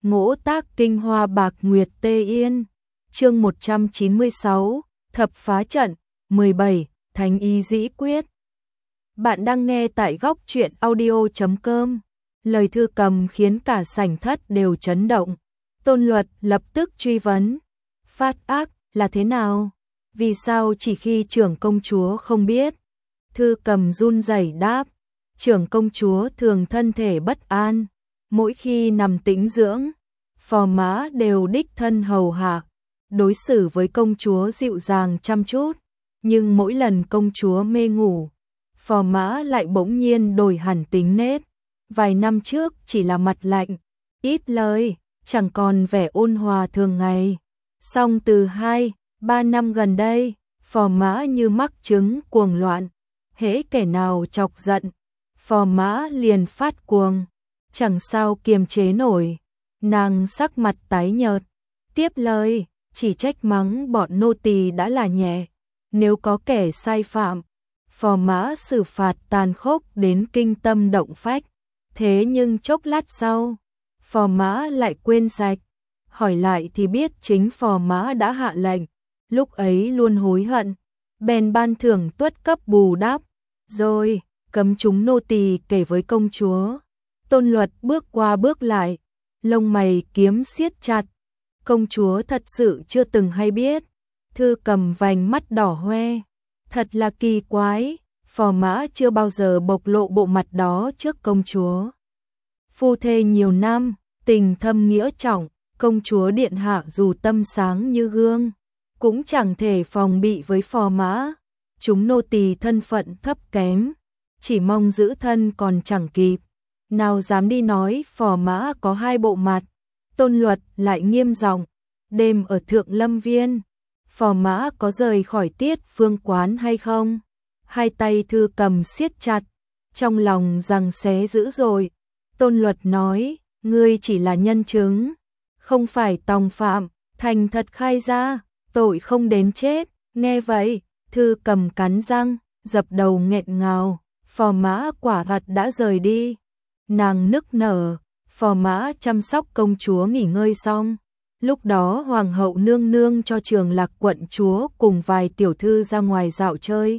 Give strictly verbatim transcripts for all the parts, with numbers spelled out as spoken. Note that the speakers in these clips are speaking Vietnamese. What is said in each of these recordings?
Ngỗ tác kinh hoa bạc nguyệt tê yên. Chương một trăm chín mươi sáu, thập phá trận. mười bảy, Thánh ý dĩ quyết. Bạn đang nghe tại góc truyện audio chấm com. Lời Thư Cầm khiến cả sảnh thất đều chấn động. Tôn Luật lập tức truy vấn. Phát ác là thế nào? Vì sao chỉ khi trưởng công chúa không biết? Thư Cầm run rẩy đáp. Trưởng công chúa thường thân thể bất an. Mỗi khi nằm tĩnh dưỡng, phò mã đều đích thân hầu hạ, đối xử với công chúa dịu dàng chăm chút. Nhưng mỗi lần công chúa mê ngủ, phò mã lại bỗng nhiên đổi hẳn tính nết. Vài năm trước chỉ là mặt lạnh, ít lời, chẳng còn vẻ ôn hòa thường ngày. Song từ hai, ba năm gần đây, phò mã như mắc chứng cuồng loạn. Hễ kẻ nào chọc giận, phò mã liền phát cuồng, chẳng sao kiềm chế nổi. Nàng sắc mặt tái nhợt, tiếp lời, chỉ trách mắng bọn nô tỳ đã là nhẹ. Nếu có kẻ sai phạm, phò mã xử phạt tàn khốc đến kinh tâm động phách. Thế nhưng chốc lát sau, phò mã lại quên sạch. Hỏi lại thì biết chính phò mã đã hạ lệnh. Lúc ấy luôn hối hận, bèn ban thưởng tuất cấp bù đắp, rồi cấm chúng nô tỳ kể với công chúa. Tôn Luật bước qua bước lại, lông mày kiếm siết chặt. Công chúa thật sự chưa từng hay biết. Thư Cầm vành mắt đỏ hoe. Thật là kỳ quái, phò mã chưa bao giờ bộc lộ bộ mặt đó trước công chúa. Phu thê nhiều năm, tình thâm nghĩa trọng, công chúa điện hạ dù tâm sáng như gương, cũng chẳng thể phòng bị với phò mã. Chúng nô tỳ thân phận thấp kém, chỉ mong giữ thân còn chẳng kịp, nào dám đi nói phò mã có hai bộ mặt. Tôn Luật lại nghiêm giọng, đêm ở Thượng Lâm Viên, phò mã có rời khỏi Tiết Phương quán hay không? Hai tay Thư Cầm siết chặt, trong lòng giằng xé dữ dội. Tôn Luật nói, ngươi chỉ là nhân chứng, không phải tòng phạm, thành thật khai ra, tội không đến chết. Nghe vậy, Thư Cầm cắn răng, dập đầu nghẹn ngào, phò mã quả thật đã rời đi. Nàng nức nở, phò mã chăm sóc công chúa nghỉ ngơi xong. Lúc đó hoàng hậu nương nương cho Trường Lạc quận chúa cùng vài tiểu thư ra ngoài dạo chơi.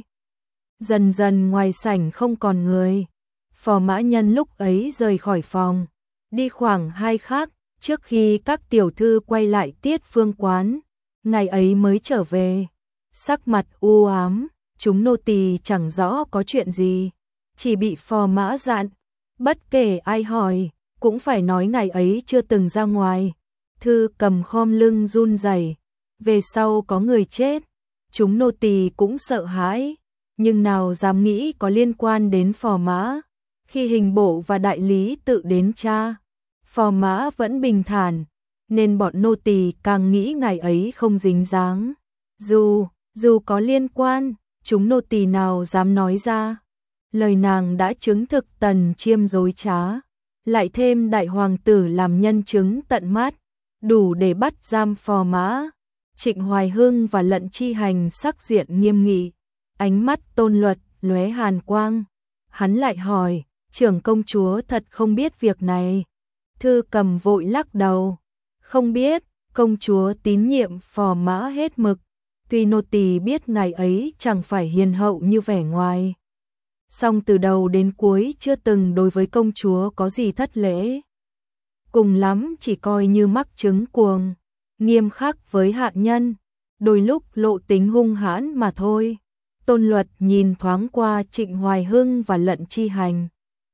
Dần dần ngoài sảnh không còn người. Phò mã nhân lúc ấy rời khỏi phòng, đi khoảng hai khắc, trước khi các tiểu thư quay lại Tiết Phương quán. Ngày ấy mới trở về, sắc mặt u ám, chúng nô tỳ chẳng rõ có chuyện gì, chỉ bị phò mã dặn, bất kể ai hỏi, cũng phải nói ngày ấy chưa từng ra ngoài. Thư Cầm khom lưng run rẩy. Về sau có người chết, chúng nô tỳ cũng sợ hãi, nhưng nào dám nghĩ có liên quan đến phò mã. Khi hình bộ và đại lý tự đến tra, phò mã vẫn bình thản, nên bọn nô tỳ càng nghĩ ngày ấy không dính dáng. Dù, dù có liên quan, chúng nô tỳ nào dám nói ra. Lời nàng đã chứng thực Tần Chiêm dối trá, lại thêm đại hoàng tử làm nhân chứng tận mắt, đủ để bắt giam phò mã. Trịnh Hoài Hưng và Lận Chi Hành sắc diện nghiêm nghị, ánh mắt Tôn Luật lóe hàn quang. Hắn lại hỏi, trưởng công chúa thật không biết việc này? Thư Cầm vội lắc đầu, không biết, công chúa tín nhiệm phò mã hết mực. Tuy nô tỳ biết ngày ấy chẳng phải hiền hậu như vẻ ngoài, song từ đầu đến cuối chưa từng đối với công chúa có gì thất lễ. Cùng lắm chỉ coi như mắc chứng cuồng, nghiêm khắc với hạ nhân, đôi lúc lộ tính hung hãn mà thôi. Tôn Luật nhìn thoáng qua Trịnh Hoài Hưng và Lận Chi Hành.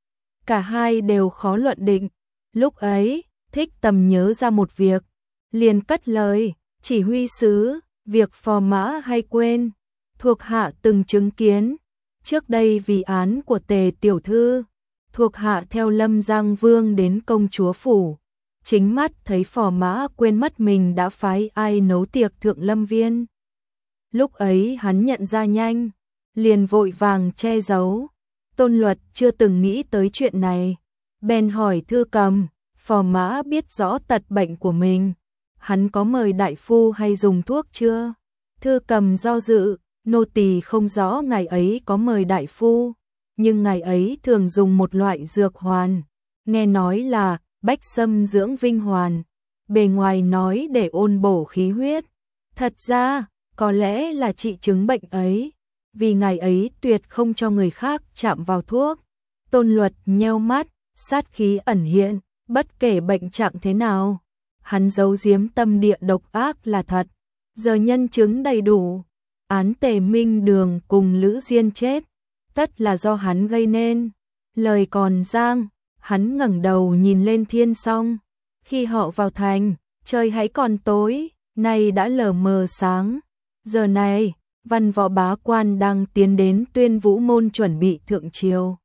Cả hai đều khó luận định. Lúc ấy, Thích Tầm nhớ ra một việc, liền cất lời, chỉ huy sứ, việc phò mã hay quên, thuộc hạ từng chứng kiến. Trước đây vì án của Tề tiểu thư, thuộc hạ theo Lâm Giang Vương đến công chúa phủ, chính mắt thấy phò mã quên mất mình đã phái ai nấu tiệc Thượng Lâm Viên. Lúc ấy hắn nhận ra nhanh, liền vội vàng che giấu. Tôn Luật chưa từng nghĩ tới chuyện này, bèn hỏi Thư Cầm, phò mã biết rõ tật bệnh của mình, hắn có mời đại phu hay dùng thuốc chưa? Thư Cầm do dự, nô tỳ không rõ ngày ấy có mời đại phu, nhưng ngày ấy thường dùng một loại dược hoàn, nghe nói là bách xâm dưỡng vinh hoàn, bề ngoài nói để ôn bổ khí huyết. Thật ra, có lẽ là trị chứng bệnh ấy, vì ngày ấy tuyệt không cho người khác chạm vào thuốc. Tôn Luật nheo mắt, sát khí ẩn hiện, bất kể bệnh trạng thế nào, hắn giấu giếm tâm địa độc ác là thật. Giờ nhân chứng đầy đủ, án Tề Minh Đường cùng Lữ Diên chết, tất là do hắn gây nên. Lời còn giang, hắn ngẩng đầu nhìn lên thiên song. Khi họ vào thành, trời hãy còn tối, nay đã lờ mờ sáng. Giờ này, văn võ bá quan đang tiến đến Tuyên Vũ môn chuẩn bị thượng triều.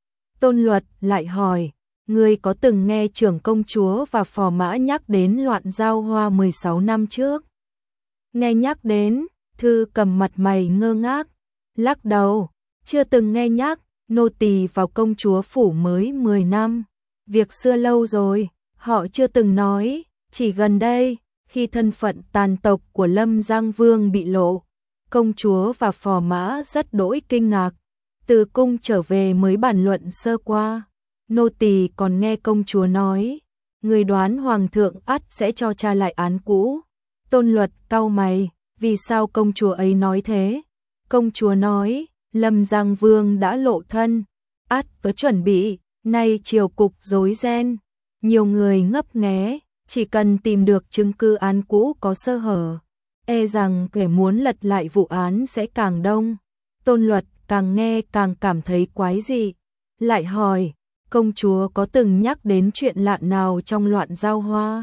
Tôn Luật lại hỏi, ngươi có từng nghe trưởng công chúa và phò mã nhắc đến loạn giao hoa mười sáu năm trước? Nghe nhắc đến, Thư Cầm mặt mày ngơ ngác, lắc đầu, chưa từng nghe nhắc, nô tỳ vào công chúa phủ mới mười năm, việc xưa lâu rồi, họ chưa từng nói, chỉ gần đây, khi thân phận tàn tộc của Lâm Giang Vương bị lộ, công chúa và phò mã rất đỗi kinh ngạc, từ cung trở về mới bàn luận sơ qua, nô tỳ còn nghe công chúa nói, người đoán hoàng thượng ắt sẽ cho tra lại án cũ. Tôn Luật cau mày, vì sao công chúa ấy nói thế? Công chúa nói, Lâm Giang Vương đã lộ thân, ắt có chuẩn bị, nay triều cục rối ren, nhiều người ngấp nghé, chỉ cần tìm được chứng cứ án cũ có sơ hở, e rằng kẻ muốn lật lại vụ án sẽ càng đông. Tôn Luật càng nghe càng cảm thấy quái dị, lại hỏi, công chúa có từng nhắc đến chuyện lạ nào trong loạn giao hoa?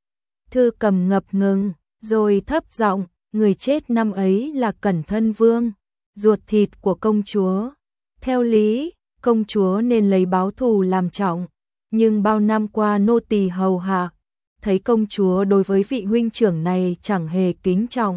Thư Cầm ngập ngừng, rồi thấp giọng, người chết năm ấy là Cẩn Thân Vương, ruột thịt của công chúa. Theo lý, công chúa nên lấy báo thù làm trọng, nhưng bao năm qua nô tỳ hầu hạ, thấy công chúa đối với vị huynh trưởng này chẳng hề kính trọng.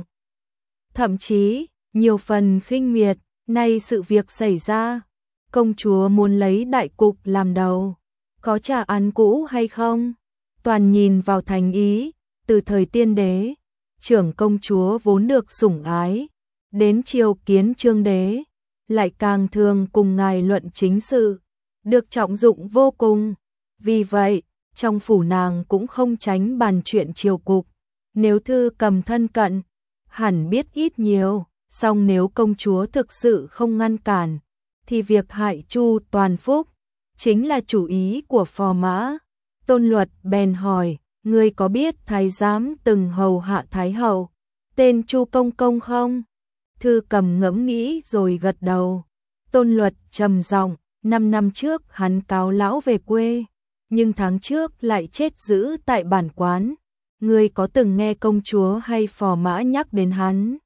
Thậm chí, nhiều phần khinh miệt, nay sự việc xảy ra, công chúa muốn lấy đại cục làm đầu, có trả án cũ hay không? Toàn nhìn vào thành ý, từ thời tiên đế, trưởng công chúa vốn được sủng ái, đến triều kiến Trương đế, lại càng thường cùng ngài luận chính sự, được trọng dụng vô cùng. Vì vậy, trong phủ nàng cũng không tránh bàn chuyện triều cục. Nếu Thư Cầm thân cận, hẳn biết ít nhiều, song nếu công chúa thực sự không ngăn cản, thì việc hại Chu Toàn Phúc chính là chủ ý của phò mã. Tôn Luật bèn hỏi, ngươi có biết thái giám từng hầu hạ thái hậu, tên Chu Công Công không? Thư Cầm ngẫm nghĩ rồi gật đầu. Tôn Luật trầm giọng, năm năm trước hắn cáo lão về quê, nhưng tháng trước lại chết giữ tại bản quán. Ngươi có từng nghe công chúa hay phò mã nhắc đến hắn?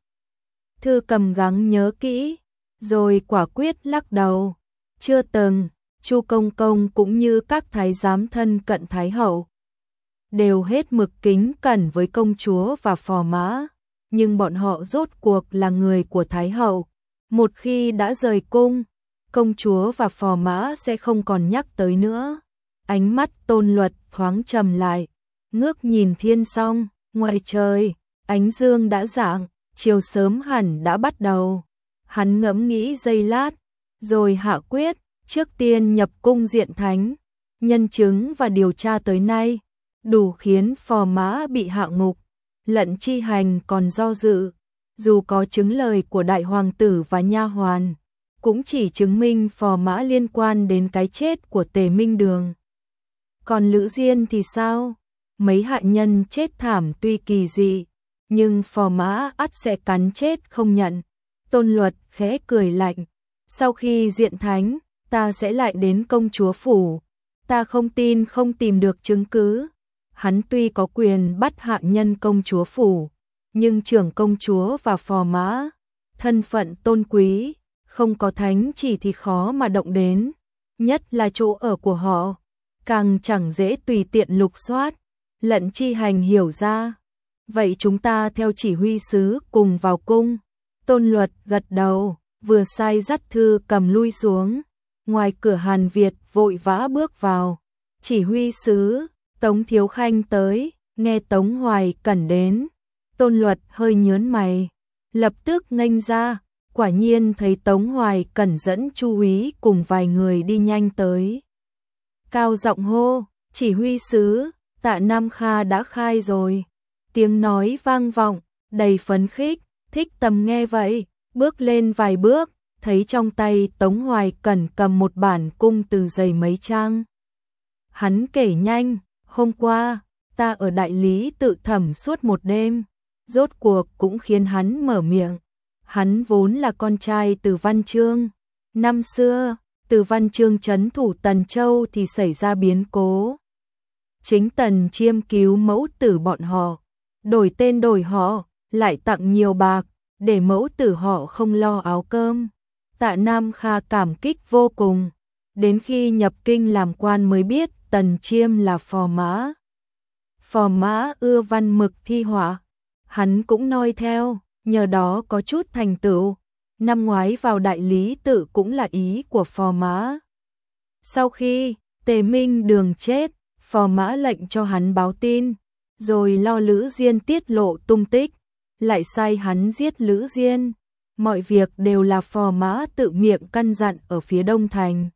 Thư Cầm gắng nhớ kỹ, rồi quả quyết lắc đầu. Chưa từng, Chu Công Công cũng như các thái giám thân cận thái hậu, đều hết mực kính cẩn với công chúa và phò mã, nhưng bọn họ rốt cuộc là người của thái hậu. Một khi đã rời cung, công chúa và phò mã sẽ không còn nhắc tới nữa. Ánh mắt Tôn Luật thoáng trầm lại, ngước nhìn thiên song, ngoài trời, ánh dương đã rạng, chiều sớm hẳn đã bắt đầu. Hắn ngẫm nghĩ giây lát, rồi hạ quyết, trước tiên nhập cung diện thánh, nhân chứng và điều tra tới nay, đủ khiến phò mã bị hạ ngục. Lận Chi Hành còn do dự, dù có chứng lời của đại hoàng tử và nha hoàn, cũng chỉ chứng minh phò mã liên quan đến cái chết của Tề Minh Đường. Còn Lữ Diên thì sao? Mấy hạ nhân chết thảm tuy kỳ dị, nhưng phò mã ắt sẽ cắn chết không nhận. Tôn Luật khẽ cười lạnh, sau khi diện thánh, ta sẽ lại đến công chúa phủ, ta không tin không tìm được chứng cứ. Hắn tuy có quyền bắt hạ nhân công chúa phủ, nhưng trưởng công chúa và phò mã, thân phận tôn quý, không có thánh chỉ thì khó mà động đến, nhất là chỗ ở của họ, càng chẳng dễ tùy tiện lục soát. Lận Chi Hành hiểu ra, vậy chúng ta theo chỉ huy sứ cùng vào cung. Tôn Luật gật đầu, vừa sai dắt Thư Cầm lui xuống, ngoài cửa Hàn Việt vội vã bước vào. Chỉ huy sứ, Tống Thiếu Khanh tới, nghe Tống Hoài Cẩn đến. Tôn Luật hơi nhớn mày, lập tức nghênh ra, quả nhiên thấy Tống Hoài Cẩn dẫn Chu úy cùng vài người đi nhanh tới. Cao giọng hô, Chỉ huy sứ, Tạ Nam Kha đã khai rồi. Tiếng nói vang vọng, đầy phấn khích. Thích Tầm nghe vậy, bước lên vài bước, thấy trong tay Tống Hoài Cẩn cầm một bản cung từ dày mấy trang. Hắn kể nhanh, hôm qua, ta ở đại lý tự thẩm suốt một đêm, rốt cuộc cũng khiến hắn mở miệng. Hắn vốn là con trai Từ Văn Chương. Năm xưa, Từ Văn Chương trấn thủ Tần Châu thì xảy ra biến cố. Chính Tần Chiêm cứu mẫu tử bọn họ, đổi tên đổi họ, lại tặng nhiều bạc, để mẫu tử họ không lo áo cơm. Tạ Nam Kha cảm kích vô cùng, đến khi nhập kinh làm quan mới biết Tần Chiêm là phò mã. Phò mã ưa văn mực thi họa, hắn cũng noi theo, nhờ đó có chút thành tựu. Năm ngoái vào đại lý tự cũng là ý của phò mã. Sau khi Tề Minh Đường chết, phò mã lệnh cho hắn báo tin, rồi lo Lữ Diên tiết lộ tung tích, lại sai hắn giết Lữ Diên. Mọi việc đều là phò mã tự miệng căn dặn ở phía đông thành,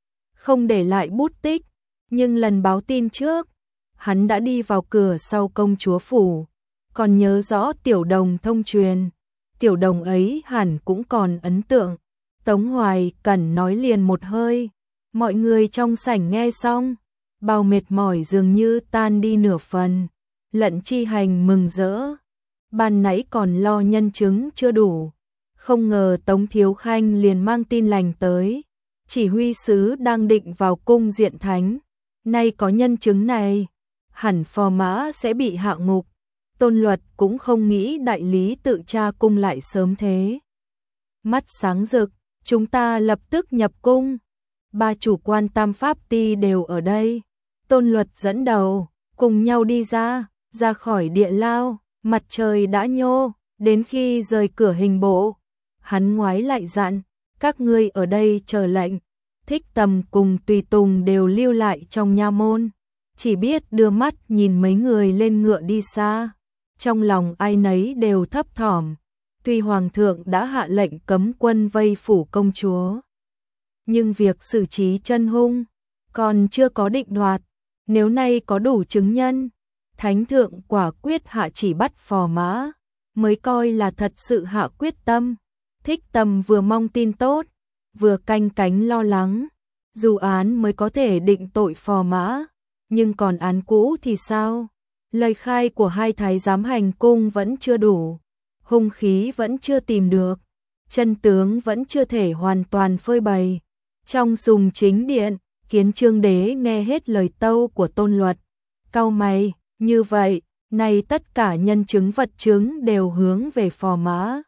không để lại bút tích. Nhưng lần báo tin trước, hắn đã đi vào cửa sau công chúa phủ, còn nhớ rõ Tiểu Đồng thông truyền. Tiểu Đồng ấy hẳn cũng còn ấn tượng. Tống Hoài Cẩn nói liền một hơi. Mọi người trong sảnh nghe xong, bao mệt mỏi dường như tan đi nửa phần. Lận Chi Hành mừng rỡ, ban nãy còn lo nhân chứng chưa đủ, không ngờ Tống Thiếu Khanh liền mang tin lành tới. Chỉ huy sứ đang định vào cung diện thánh, nay có nhân chứng này, hẳn phò mã sẽ bị hạ ngục. Tôn Luật cũng không nghĩ đại lý tự tra cung lại sớm thế. Mắt sáng rực, chúng ta lập tức nhập cung. Ba chủ quan tam pháp ti đều ở đây. Tôn Luật dẫn đầu, cùng nhau đi ra, ra khỏi địa lao. Mặt trời đã nhô, đến khi rời cửa hình bộ, hắn ngoái lại dặn, các ngươi ở đây chờ lệnh. Thích Tầm cùng tùy tùng đều lưu lại trong nha môn, chỉ biết đưa mắt nhìn mấy người lên ngựa đi xa. Trong lòng ai nấy đều thấp thỏm, tuy hoàng thượng đã hạ lệnh cấm quân vây phủ công chúa, nhưng việc xử trí chân hung còn chưa có định đoạt. Nếu nay có đủ chứng nhân, thánh thượng quả quyết hạ chỉ bắt phò mã, mới coi là thật sự hạ quyết tâm. Thích Tầm vừa mong tin tốt, vừa canh cánh lo lắng. Dù án mới có thể định tội phò mã, nhưng còn án cũ thì sao? Lời khai của hai thái giám hành cung vẫn chưa đủ, hung khí vẫn chưa tìm được, chân tướng vẫn chưa thể hoàn toàn phơi bày. Trong sùng chính điện, Kiến Chương Đế nghe hết lời tâu của Tôn Luật, cau mày. Như vậy, này tất cả nhân chứng vật chứng đều hướng về phò mã,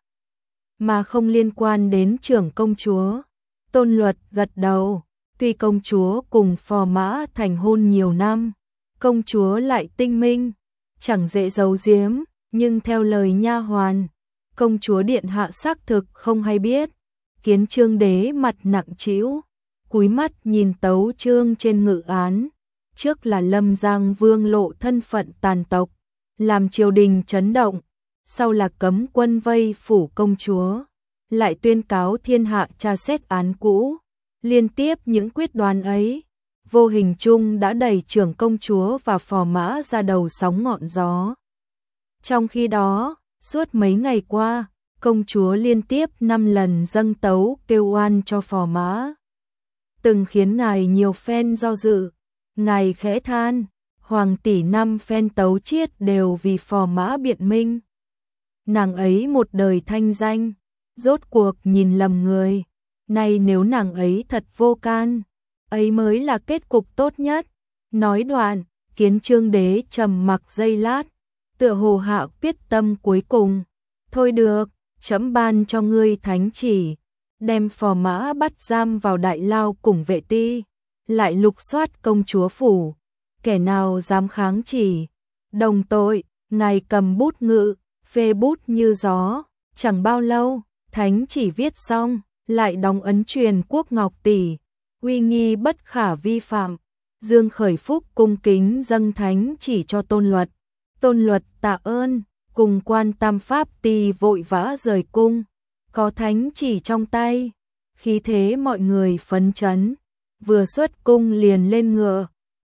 mà không liên quan đến trưởng công chúa. Tôn Luật gật đầu, tuy công chúa cùng phò mã thành hôn nhiều năm, công chúa lại tinh minh, chẳng dễ giấu giếm, nhưng theo lời nha hoàn, công chúa điện hạ xác thực không hay biết. Kiến Chương Đế mặt nặng trĩu, cúi mắt nhìn tấu chương trên ngự án. Trước là Lâm Giang Vương lộ thân phận tàn tộc, làm triều đình chấn động, sau là cấm quân vây phủ công chúa, lại tuyên cáo thiên hạ tra xét án cũ. Liên tiếp những quyết đoán ấy, vô hình chung đã đẩy trưởng công chúa và phò mã ra đầu sóng ngọn gió. Trong khi đó, suốt mấy ngày qua, công chúa liên tiếp năm lần dâng tấu kêu oan cho phò mã, từng khiến ngài nhiều phen do dự. Ngài khẽ than, hoàng tỷ năm phen tấu chiết đều vì phò mã biện minh. Nàng ấy một đời thanh danh, rốt cuộc nhìn lầm người. Nay nếu nàng ấy thật vô can, ấy mới là kết cục tốt nhất. Nói đoạn, Kiến Chương Đế trầm mặc giây lát, tựa hồ hạ quyết tâm cuối cùng. Thôi được, trẫm ban cho ngươi thánh chỉ, đem phò mã bắt giam vào đại lao cùng vệ ti, lại lục soát công chúa phủ, kẻ nào dám kháng chỉ, đồng tội. Ngài cầm bút ngự, phê bút như gió. Chẳng bao lâu, thánh chỉ viết xong, lại đóng ấn truyền quốc ngọc tỷ, uy nghi bất khả vi phạm. Dương Khởi Phúc cung kính dâng thánh chỉ cho Tôn Luật. Tôn Luật tạ ơn, cùng quan tam pháp ti vội vã rời cung. Có thánh chỉ trong tay, khí thế mọi người phấn chấn, vừa xuất cung liền lên ngựa,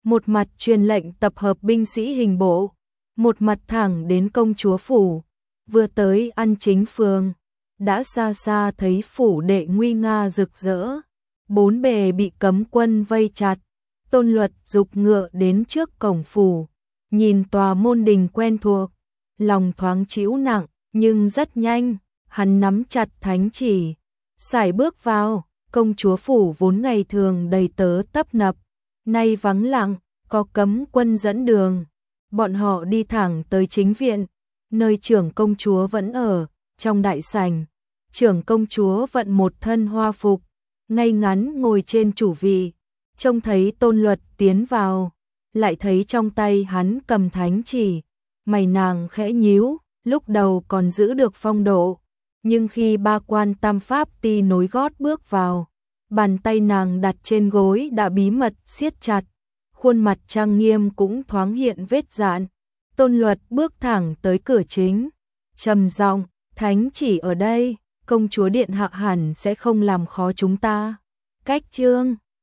một mặt truyền lệnh tập hợp binh sĩ hình bộ, một mặt thẳng đến công chúa phủ. Vừa tới ăn chính phường, đã xa xa thấy phủ đệ nguy nga rực rỡ, bốn bề bị cấm quân vây chặt. Tôn Luật dục ngựa đến trước cổng phủ, nhìn tòa môn đình quen thuộc, lòng thoáng trĩu nặng, nhưng rất nhanh, hắn nắm chặt thánh chỉ, sải bước vào. Công chúa phủ vốn ngày thường đầy tớ tấp nập, nay vắng lặng, có cấm quân dẫn đường. Bọn họ đi thẳng tới chính viện, nơi trưởng công chúa vẫn ở, trong đại sảnh. Trưởng công chúa vận một thân hoa phục, ngay ngắn ngồi trên chủ vị, trông thấy Tôn Luật tiến vào, lại thấy trong tay hắn cầm thánh chỉ, mày nàng khẽ nhíu, lúc đầu còn giữ được phong độ, nhưng khi ba quan tam pháp ti nối gót bước vào, bàn tay nàng đặt trên gối đã bí mật siết chặt, khuôn mặt trang nghiêm cũng thoáng hiện vết dạn. Tôn Luật bước thẳng tới cửa chính, trầm giọng, thánh chỉ ở đây, công chúa điện hạ hẳn sẽ không làm khó chúng ta. Cách chương